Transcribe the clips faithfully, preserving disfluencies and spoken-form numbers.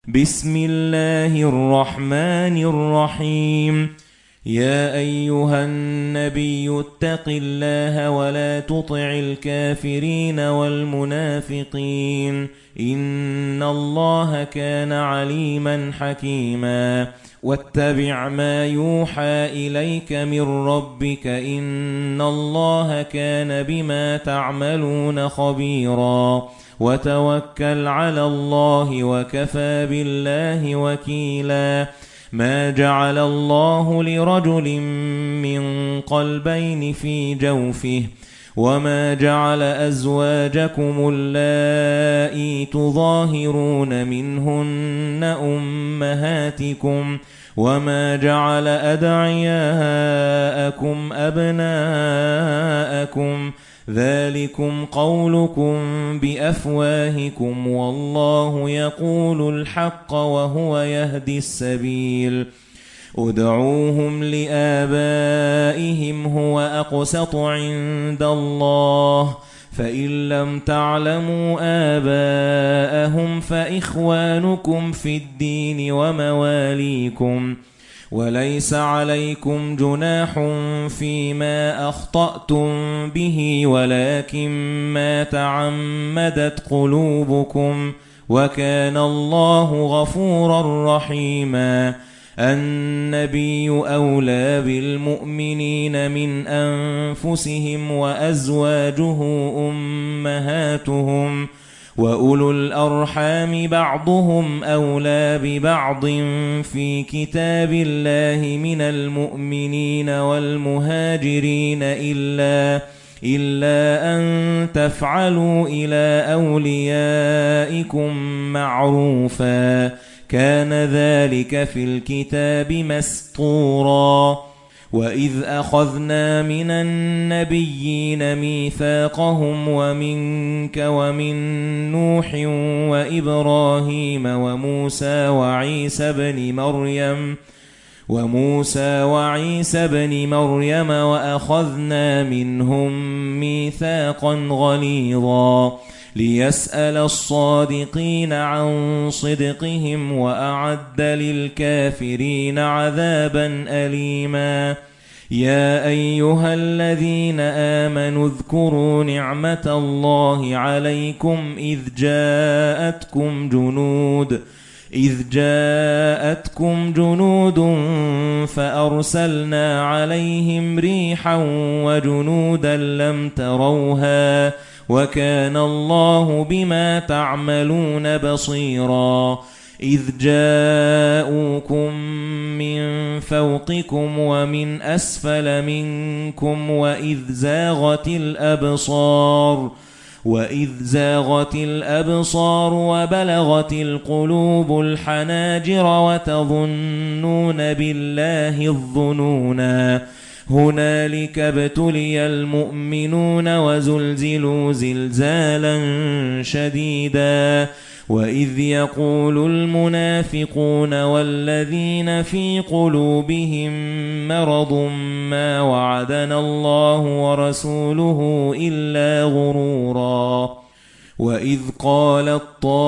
بسم الله الرحمن الرحيم. يا أيها النبي اتق الله ولا تطع الكافرين والمنافقين إن الله كان عليما حكيما. واتبع ما يوحى إليك من ربك إن الله كان بما تعملون خبيرا. وتوكل على الله وكفى بالله وكيلا. ما جعل الله لرجل من قلبين في جوفه وما جعل أزواجكم اللائي تظاهرون منهن أمهاتكم وما جعل أدعياءكم أبناءكم ذلكم قولكم بأفواهكم والله يقول الحق وهو يهدي السبيل. ادعوهم لآبائهم هو أقسط عند الله فإن لم تعلموا آباءهم فإخوانكم في الدين ومواليكم وليس عليكم جناح فيما أخطأتم به ولكن ما تعمدت قلوبكم وكان الله غفورا رحيما. النبي أولى بالمؤمنين من أنفسهم وأزواجه أمهاتهم وأولو الأرحام بعضهم أولى ببعض في كتاب الله من المؤمنين والمهاجرين إلا إلا أن تفعلوا إلى أوليائكم معروفا كان ذلك في الكتاب مسطورا. وإذ أخذنا من النبيين ميثاقهم ومنك ومن نوح وإبراهيم وموسى وعيسى بن مريم وموسى وعيسى بن مريم وأخذنا منهم ميثاقا غليظا ليسأل الصادقين عن صدقهم وأعد للكافرين عذابا أليما. يا أيها الذين آمنوا اذكروا نعمة الله عليكم إذ جاءتكم جنود إذ جاءتكم جنود فأرسلنا عليهم ريحا وجنودا لم تروها وكان الله بما تعملون بصيرا. إذ جاءوكم من فوقكم ومن أسفل منكم وإذ زاغت الأبصار وإذ زاغت الأبصار وبلغت القلوب الحناجر وتظنون بالله الظنونا هنالك ابتلي المؤمنون وزلزلوا زلزالا شديدا. وإذ يقول المنافقون والذين في قلوبهم مرض ما وعدنا الله ورسوله إلا غرورا. وإذ قالت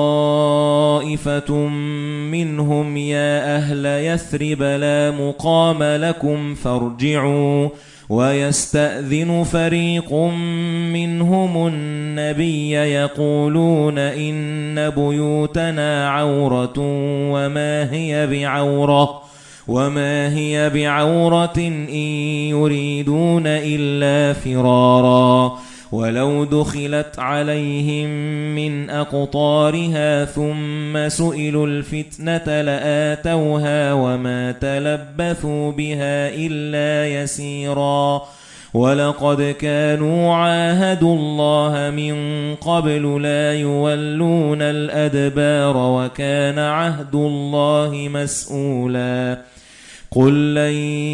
طائفة منهم يا أهل يثرب لا مقام لكم فارجعوا ويستأذن فريق منهم النبي يقولون إن بيوتنا عورة وما هي بعورة وما هي بعورة إن يريدون إلا فرارا. ولو دخلت عليهم من أقطارها ثم سئلوا الفتنة لآتوها وما تلبثوا بها إلا يسيرا. ولقد كانوا عاهدوا الله من قبل لا يولون الأدبار وكان عهد الله مسؤولا. قل لن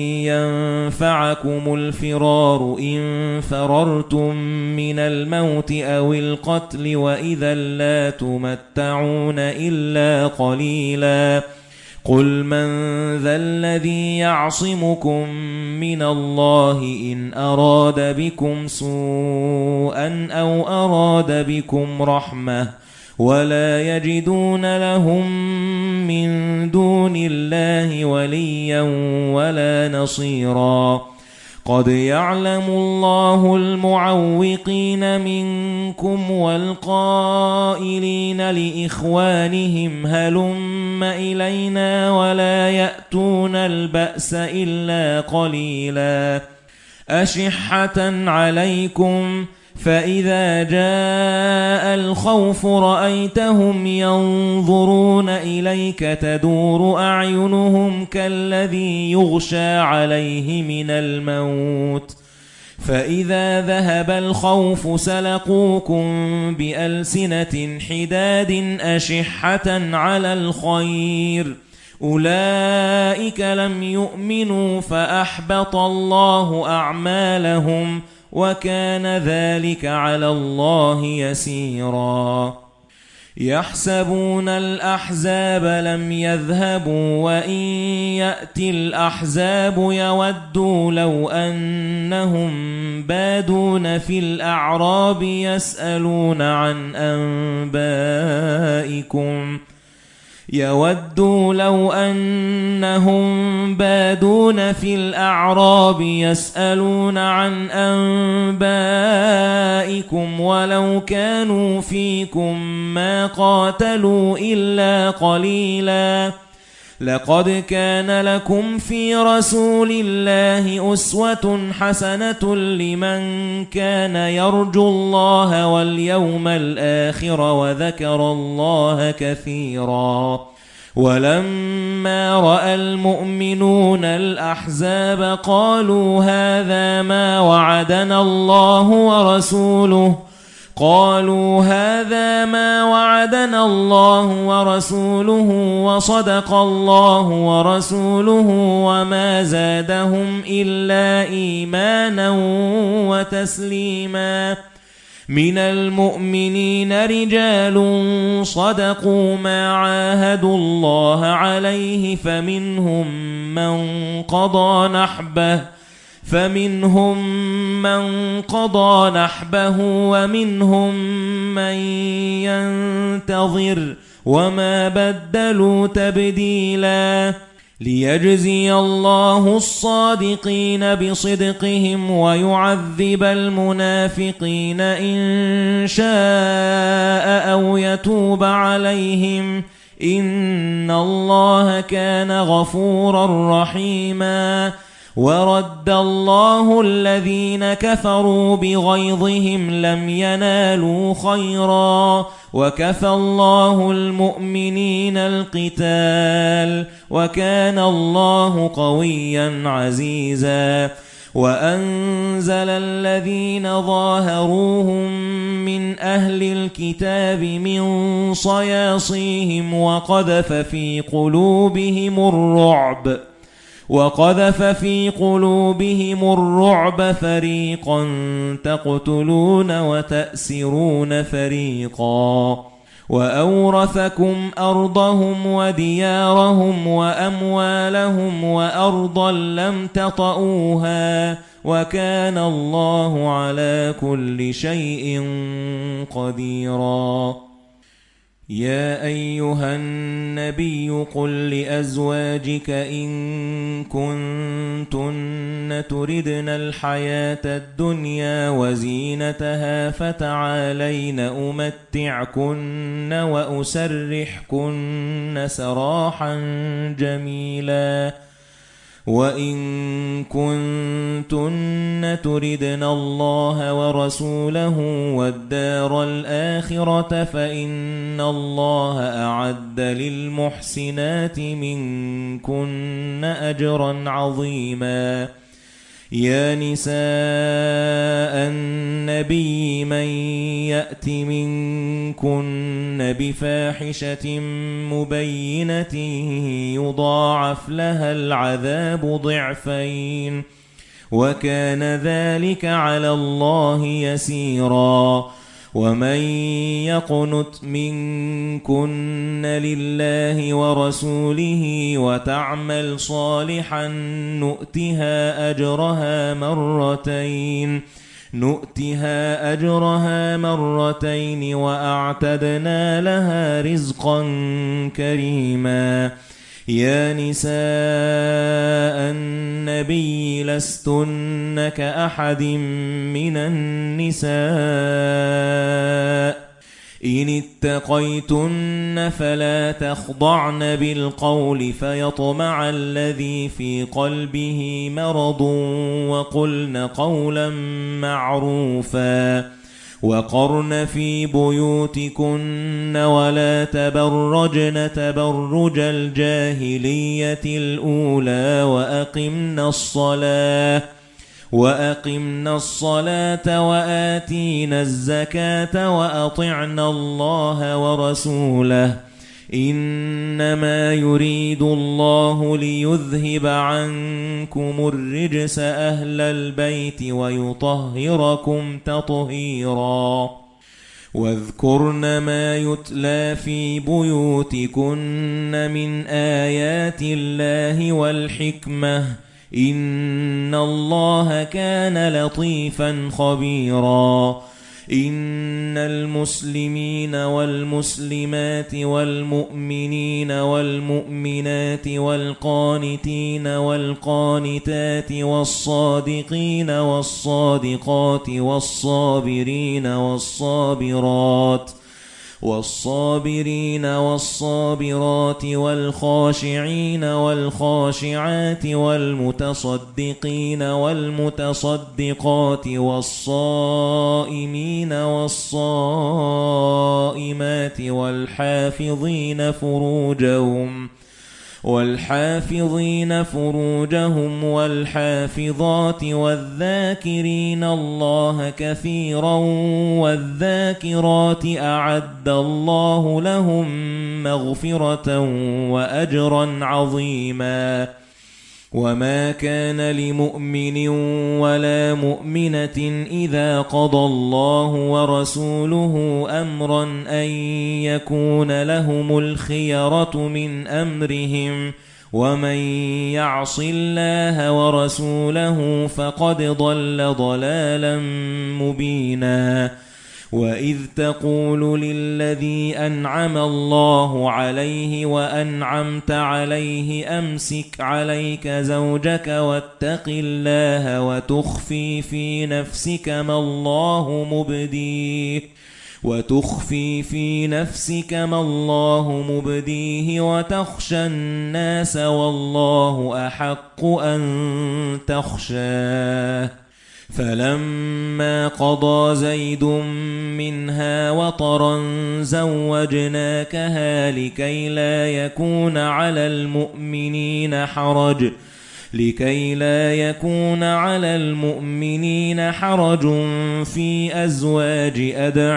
ينفعكم الفرار إن فررتم من الموت أو القتل وإذا لا تمتعون إلا قليلا. قل من ذا الذي يعصمكم من الله إن أراد بكم سوءا أو أراد بكم رحمة ولا يجدون لهم دون الله وليا ولا نصيرا قد يعلم الله المعوقين منكم والقائلين لإخوانهم هلم إلينا ولا يأتون البأس إلا قليلا أشحة عليكم فإذا جاء الخوف رأيتهم ينظرون إليك تدور أعينهم كالذي يغشى عليه من الموت فإذا ذهب الخوف سلقوكم بألسنة حداد أشحة على الخير أولئك لم يؤمنوا فأحبط الله أعمالهم وكان ذلك على الله يسيرا يحسبون الأحزاب لم يذهبوا وإن يأتي الأحزاب يودوا لو أنهم بادون في الأعراب يسألون عن أنبائكم يودوا لو أنهم بادون في الأعراب يسألون عن أنبائكم ولو كانوا فيكم ما قاتلوا إلا قليلا لقد كان لكم في رسول الله أسوة حسنة لمن كان يرجو الله واليوم الآخر وذكر الله كثيرا ولما رأى المؤمنون الأحزاب قالوا هذا ما وعدنا الله ورسوله قالوا هذا ما وعدنا الله ورسوله وصدق الله ورسوله وما زادهم إلا إيمانا وتسليما من المؤمنين رجال صدقوا ما عاهدوا الله عليه فمنهم من قضى نحبه فمنهم من قضى نحبه ومنهم من ينتظر وما بدلوا تبديلا ليجزي الله الصادقين بصدقهم ويعذب المنافقين إن شاء أو يتوب عليهم إن الله كان غفورا رحيما ورد الله الذين كفروا بغيظهم لم ينالوا خيرا وكفى الله المؤمنين القتال وكان الله قويا عزيزا وأنزل الذين ظاهروهم من أهل الكتاب من صياصيهم وقذف في قلوبهم الرعب وقذف في قلوبهم الرعب فريقا تقتلون وتأسرون فريقا وأورثكم أرضهم وديارهم وأموالهم وأرضا لم تطئوها وكان الله على كل شيء قديرا يا أيها النبي قل لأزواجك إن كنتن تردن الحياة الدنيا وزينتها فتعالين أمتعكن وأسرحكن سراحا جميلا وإن كنتن تردن الله ورسوله والدار الآخرة فإن الله أعد للمحسنات منكن أجرا عظيما يا نساء النبي من يأت منكن بفاحشة مبينة يضاعف لها العذاب ضعفين وكان ذلك على الله يسيرا ومن يقنت منكن لله ورسوله وتعمل صالحا نؤتها أجرها مرتين نؤتها أجرها مرتين وأعتدنا لها رزقا كريما يا نساء النبي لستن كأحد من النساء إن اتقيتن فلا تخضعن بالقول فيطمع الذي في قلبه مرض وقلن قولا معروفا وقرن في بيوتكن ولا تبرجن تبرج الجاهلية الأولى وأقمنا الصلاة وَأَقِمْنَا الصَّلَاةَ وَآتِينَا الزَّكَاةَ وَأَطِعْنَا اللَّهَ وَرَسُولَهُ إِنَّمَا يُرِيدُ اللَّهُ لِيُذْهِبَ عَنكُمُ الرِّجْسَ أَهْلَ الْبَيْتِ وَيُطَهِّرَكُمْ تَطْهِيرًا واذكرن ما يتلى في بيوتكن من آيات الله والحكمة إن الله كان لطيفا خبيرا إن المسلمين والمسلمات والمؤمنين والمؤمنات والقانتين والقانتات والصادقين والصادقات والصابرين والصابرات والصابرين والصابرات والخاشعين والخاشعات والمتصدقين والمتصدقات والصائمين والصائمات والحافظين فروجهم والحافظين فروجهم والحافظات والذاكرين الله كثيرا والذاكرات أعد الله لهم مغفرة وأجرا عظيما وما كان لمؤمن ولا مؤمنة إذا قضى الله ورسوله أمرا أن يكون لهم الخيرة من أمرهم ومن يعص الله ورسوله فقد ضل ضلالا مبينا وَإِذْ تَقُولُ لِلَّذِي أَنْعَمَ اللَّهُ عَلَيْهِ وَأَنْعَمْتَ عَلَيْهِ أَمْسِكْ عَلَيْكَ زَوْجَكَ وَاتَّقِ اللَّهَ وَتُخْفِي فِي نَفْسِكَ مَا اللَّهُ مُبْدِيهِ وَتُخْفِي فِي نَفْسِكَ مَا اللَّهُ مُبْدِيهِ وَتَخْشَى النَّاسَ وَاللَّهُ أَحَقُّ أَن تَخْشَاهُ فَلَمَّا قَضَى زَيْدٌ مِنْهَا وَطَرًا زَوَّجْنَاكَهَا لِكَيْ لَا يَكُونَ عَلَى الْمُؤْمِنِينَ حَرَجٌ لكي لا يكون على المؤمنين حرج في أزواج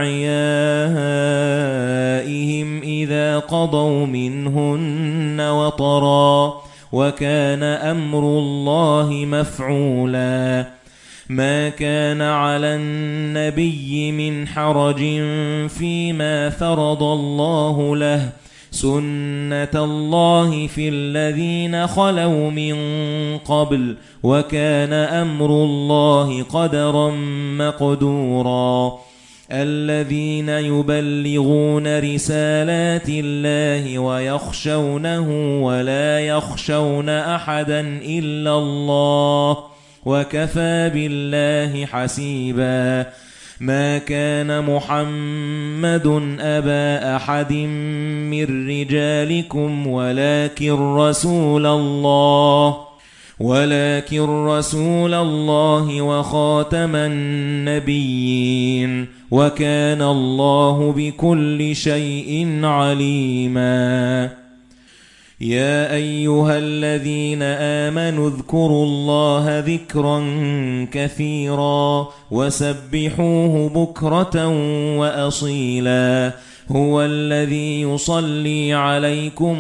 أدعيائهم إذا قضوا منهن وطرا وكان أمر الله مفعولا ما كان على النبي من حرج فيما فرض الله له سنة الله في الذين خلوا من قبل وكان أمر الله قدرا مقدورا الذين يبلغون رسالات الله ويخشونه ولا يخشون أحدا إلا الله وكفى بالله حسيبا ما كان محمد أبا أحد من رجالكم ولكن رسول الله ولكن رسول الله وخاتم النبيين وكان الله بكل شيء عليما يا أيها الذين آمنوا اذكروا الله ذكرا كثيرا وسبحوه بكرة وأصيلا هو الذي يصلي عليكم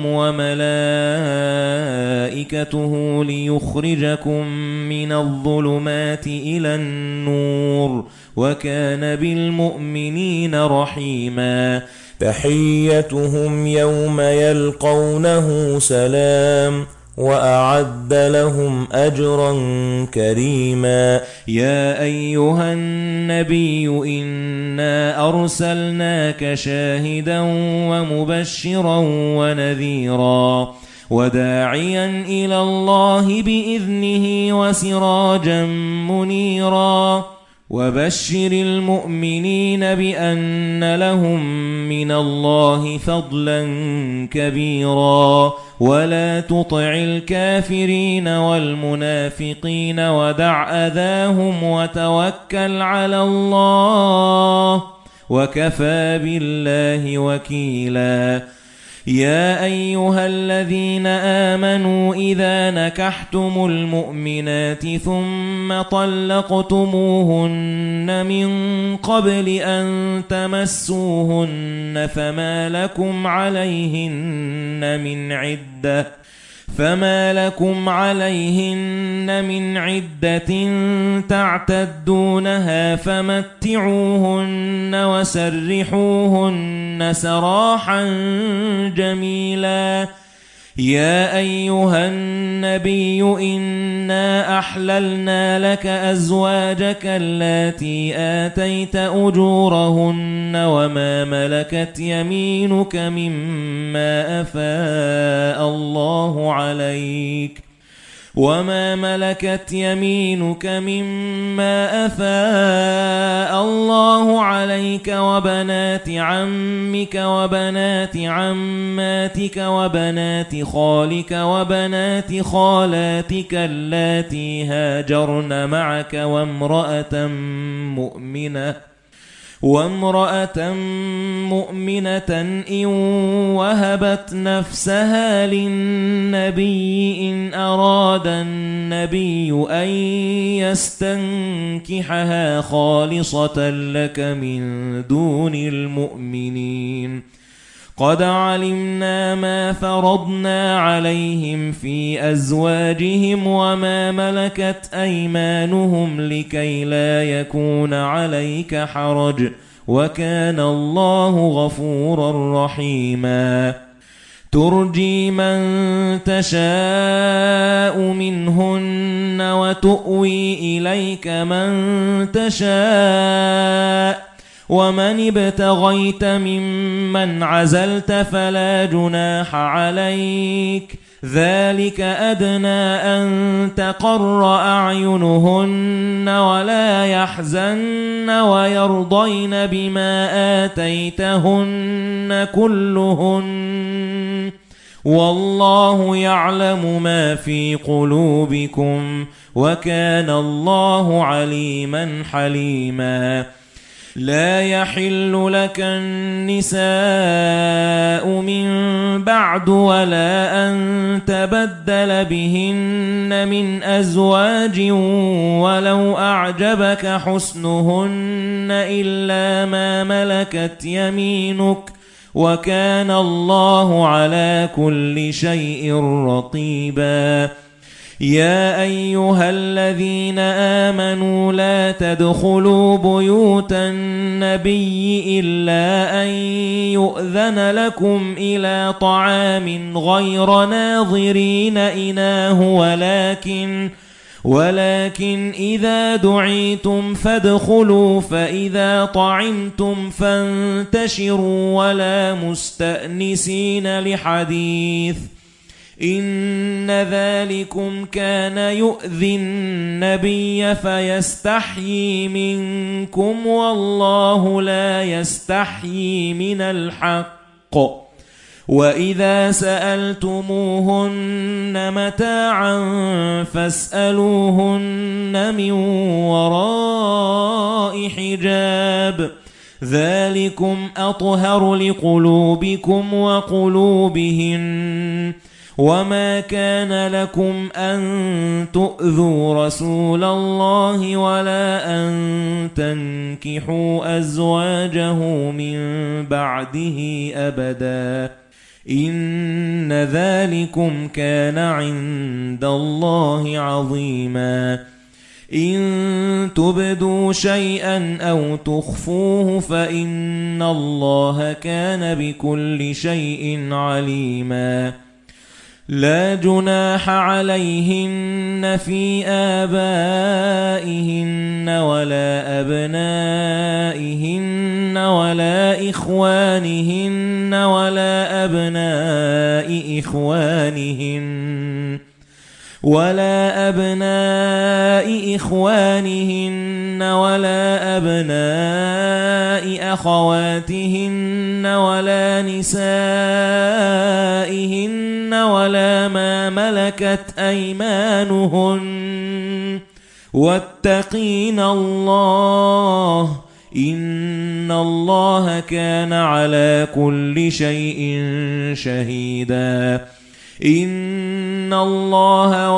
وملائكته ليخرجكم من الظلمات إلى النور وكان بالمؤمنين رحيما تحيتهم يوم يلقونه سلام وأعد لهم أجرا كريما يا أيها النبي إنا أرسلناك شاهدا ومبشرا ونذيرا وداعيا إلى الله بإذنه وسراجا منيرا وبشر المؤمنين بأن لهم من الله فضلا كبيرا ولا تطع الكافرين والمنافقين ودع أذاهم وتوكل على الله وكفى بالله وكيلا يا أيها الذين آمنوا إذا نكحتم المؤمنات ثم طلقتموهن من قبل أن تمسوهن فما لكم عليهن من عدة فما لكم عليهن من عدة تعتدونها فمتعوهن وسرحوهن سراحا جميلا يا أيها النبي إنا أحللنا لك أزواجك اللاتي آتيت أجورهن وما ملكت يمينك مما أفاء الله عليك وما ملكت يمينك مما أفاء الله عليك وبنات عمك وبنات عماتك وبنات خالك وبنات خالاتك اللاتي هاجرن معك وامرأة مؤمنة وامرأة مؤمنة إن وهبت نفسها للنبي إن أراد النبي أن يستنكحها خالصة لك من دون المؤمنين قد علمنا ما فرضنا عليهم في أزواجهم وما ملكت أيمانهم لكي لا يكون عليك حرج وكان الله غفورا رحيما ترجي من تشاء منهن وتؤوي إليك من تشاء ومن ابتغيت ممن عزلت فلا جناح عليك ذلك أدنى أن تقر أعينهن ولا يحزن ويرضين بما آتيتهن كلهن والله يعلم ما في قلوبكم وكان الله عليما حليما لا يحل لك النساء من بعد ولا أن تبدل بهن من أزواج ولو أعجبك حسنهن إلا ما ملكت يمينك وكان الله على كل شيء رقيبا يا أيها الذين آمنوا لا تدخلوا بيوت النبي إلا أن يؤذن لكم إلى طعام غير ناظرين إناه ولكن ولكن إذا دعيتم فادخلوا فإذا طعمتم فانتشروا ولا مستأنسين لحديث إن ذلكم كان يؤذي النبي فيستحيي منكم والله لا يستحيي من الحق وإذا سألتموهن متاعا فاسألوهن من وراء حجاب ذلكم أطهر لقلوبكم وقلوبهن وما كان لكم أن تؤذوا رسول الله ولا أن تنكحوا أزواجه من بعده أبدا إن ذلكم كان عند الله عظيما إن تبدوا شيئا أو تخفوه فإن الله كان بكل شيء عليما لا جناح عليهن في آبائهن ولا أبنائهن ولا إخوانهن ولا أبناء إخوانهن ولا أبناء إخوانهن ولا أبناء أخواتهن ولا نسائهن ولا ما ملكت أيمانهن واتقين الله إن الله كان على كل شيء شهيدا إن الله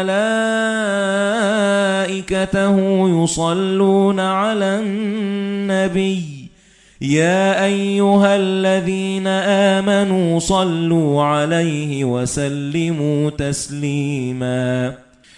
وملائكته يصلون على النبي يا أيها الذين آمنوا صلوا عليه وسلموا تسليما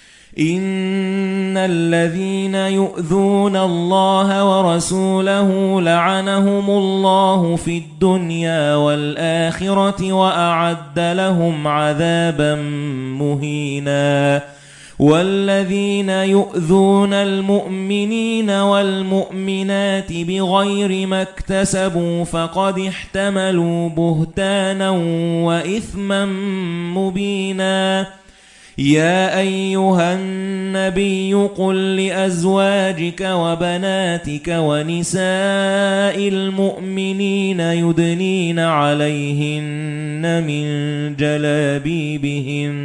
إن الذين يؤذون الله ورسوله لعنهم الله في الدنيا والآخرة وأعد لهم عذابا مهينا والذين يؤذون المؤمنين والمؤمنات بغير ما اكتسبوا فقد احتملوا بهتانا وإثما مبينا يا أيها النبي قل لأزواجك وبناتك ونساء المؤمنين يدنين عليهن من جلابيبهن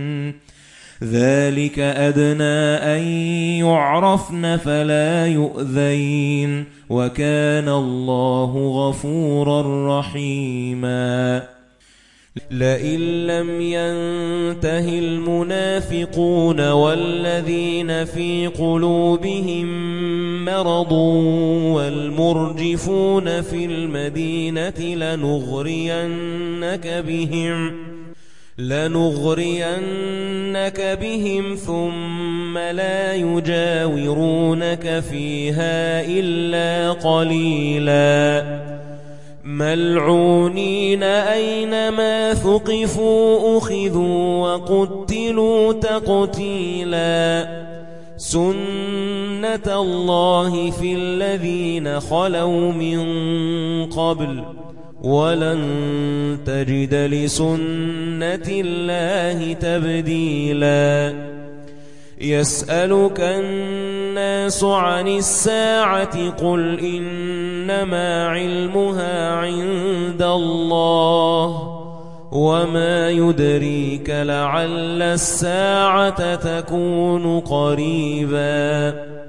ذلك أدنى أن يعرفن فلا يؤذين وكان الله غفورا رحيما لئن لم ينته المنافقون والذين في قلوبهم مرض والمرجفون في المدينة لنغرينك بهم لنغرينك بهم ثم لا يجاورونك فيها إلا قليلا ملعونين أينما ثقفوا أخذوا وقتلوا تقتيلا سنة الله في الذين خلوا من قبل ولن تجد لسنة الله تبديلا يسألك الناس عن الساعة قل إنما علمها عند الله وما يدريك لعل الساعة تكون قريبا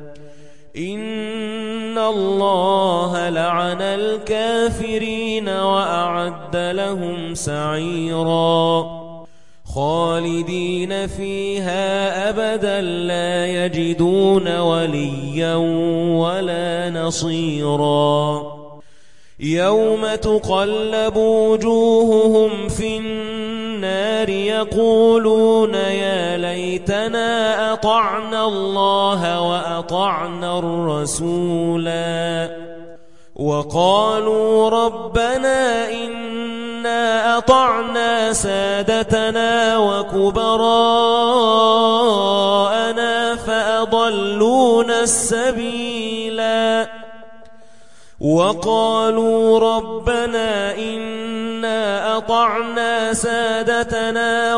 إن الله لعن الكافرين وأعد لهم سعيرا خالدين فيها أبدا لا يجدون وليا ولا نصيرا يوم تقلب وجوههم في النار يقولون يا ليتنا أطعنا الله وأطعنا الرسولا وقالوا ربنا إنا أطعنا سادتنا وكبراءنا فأضلونا السبيلا وقالوا ربنا إنا أطعنا سادتنا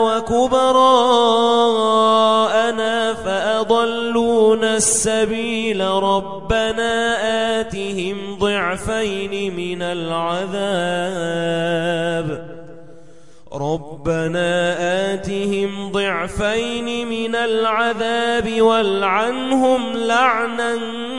وكبراءنا فأضلونا السبيل ربنا آتهم ضعفين من العذاب ربنا آتهم ضعفين من العذاب والعنهم لعنا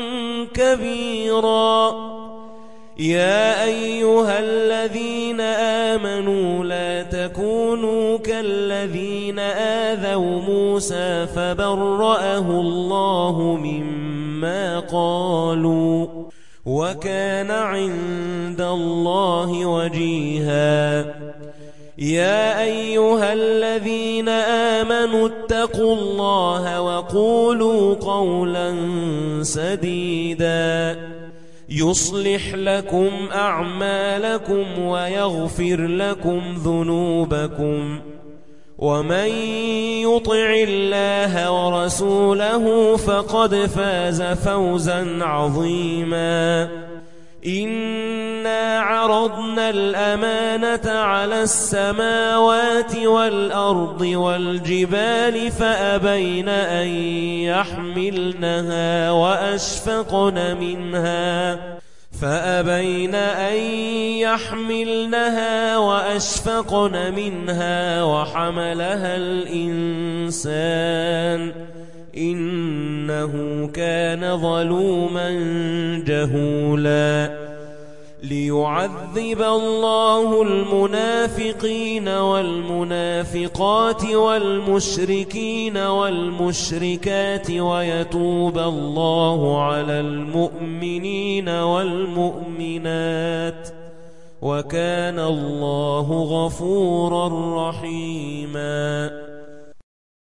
كبيرا يا أيها الذين آمنوا لا تكونوا كالذين آذوا موسى فبرأه الله مما قالوا وكان عند الله وجيها يا أيها الذين آمنوا اتقوا الله وقولوا قولا سديدا يصلح لكم أعمالكم ويغفر لكم ذنوبكم ومن يطع الله ورسوله فقد فاز فوزا عظيما إنا عرضنا الأمانة على السماوات والأرض والجبال فأبين أن يحملنها وأشفقن منها فأبين أن يحملنها وأشفقن منها وحملها الإنسان إنه كان ظلوما جهولا ليعذب الله المنافقين والمنافقات والمشركين والمشركات ويتوب الله على المؤمنين والمؤمنات وكان الله غفورا رحيما